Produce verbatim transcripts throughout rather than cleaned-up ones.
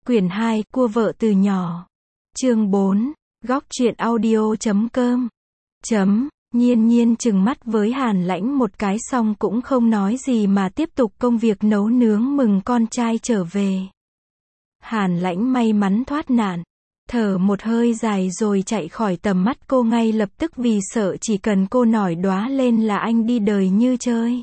Quyển hai, Cua vợ từ nhỏ. Chương bốn. Góc truyện audio chấm com. Chấm. Nhiên nhiên trừng mắt với Hàn Lãnh một cái xong cũng không nói gì mà tiếp tục công việc nấu nướng mừng con trai trở về. Hàn Lãnh may mắn thoát nạn, thở một hơi dài rồi chạy khỏi tầm mắt cô ngay lập tức vì sợ chỉ cần cô nổi đoá lên là anh đi đời như chơi.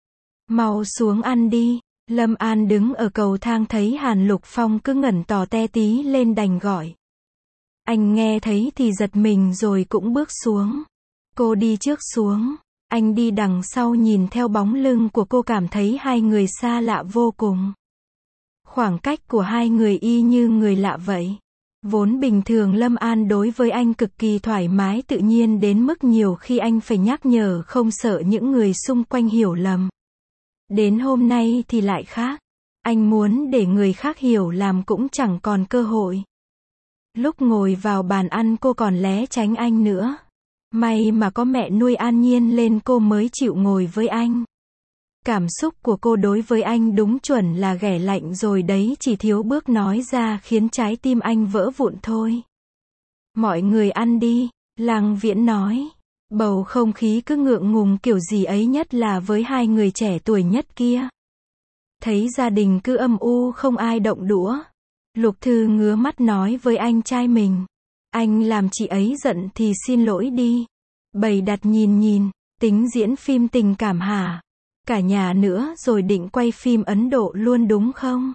Mau xuống ăn đi. Lâm An đứng ở cầu thang thấy Hàn Lục Phong cứ ngẩn tò te tí lên đành gọi. Anh nghe thấy thì giật mình rồi cũng bước xuống. Cô đi trước xuống, anh đi đằng sau nhìn theo bóng lưng của cô cảm thấy hai người xa lạ vô cùng. Khoảng cách của hai người y như người lạ vậy. Vốn bình thường Lâm An đối với anh cực kỳ thoải mái tự nhiên đến mức nhiều khi anh phải nhắc nhở không sợ những người xung quanh hiểu lầm. Đến hôm nay thì lại khác. Anh muốn để người khác hiểu làm cũng chẳng còn cơ hội. Lúc ngồi vào bàn ăn cô còn lé tránh anh nữa. May mà có mẹ nuôi An Nhiên lên cô mới chịu ngồi với anh. Cảm xúc của cô đối với anh đúng chuẩn là ghẻ lạnh rồi đấy, chỉ thiếu bước nói ra khiến trái tim anh vỡ vụn thôi. Mọi người ăn đi, Lăng Viễn nói. Bầu không khí cứ ngượng ngùng kiểu gì ấy, nhất là với hai người trẻ tuổi nhất kia. Thấy gia đình cứ âm u không ai động đũa. Lục Thư ngứa mắt nói với anh trai mình. Anh làm chị ấy giận thì xin lỗi đi. Bày đặt nhìn nhìn, tính diễn phim tình cảm hả? Cả nhà nữa rồi định quay phim Ấn Độ luôn đúng không?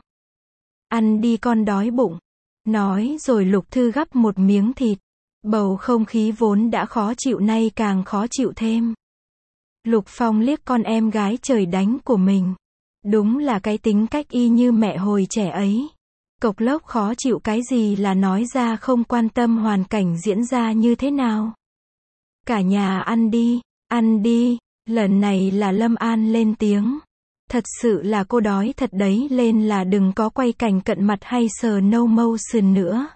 Ăn đi con đói bụng. Nói rồi Lục Thư gắp một miếng thịt. Bầu không khí vốn đã khó chịu nay càng khó chịu thêm. Lục Phong liếc con em gái trời đánh của mình. Đúng là cái tính cách y như mẹ hồi trẻ ấy. Cộc lốc khó chịu cái gì là nói ra không quan tâm hoàn cảnh diễn ra như thế nào. Cả nhà ăn đi, ăn đi. Lần này là Lâm An lên tiếng. Thật sự là cô đói thật đấy, lên là đừng có quay cảnh cận mặt hay sờ no motion nữa.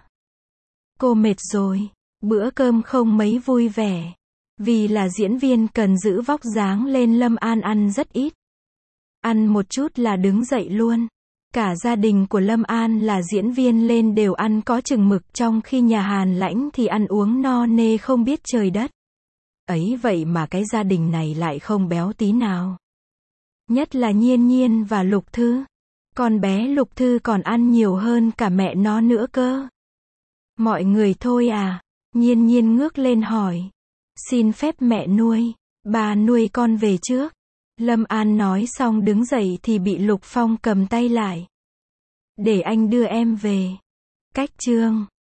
Cô mệt rồi. Bữa cơm không mấy vui vẻ. Vì là diễn viên cần giữ vóc dáng lên Lâm An ăn rất ít. Ăn một chút là đứng dậy luôn. Cả gia đình của Lâm An là diễn viên lên đều ăn có chừng mực, trong khi nhà Hàn Lãnh thì ăn uống no nê không biết trời đất. Ấy vậy mà cái gia đình này lại không béo tí nào. Nhất là Nhiên Nhiên và Lục Thư. Con bé Lục Thư còn ăn nhiều hơn cả mẹ nó nữa cơ. Mọi người thôi à? Nhiên Nhiên ngước lên hỏi. Xin phép mẹ nuôi. Bà nuôi con về trước. Lâm An nói xong đứng dậy thì bị Lục Phong cầm tay lại. Để anh đưa em về. Cách chương.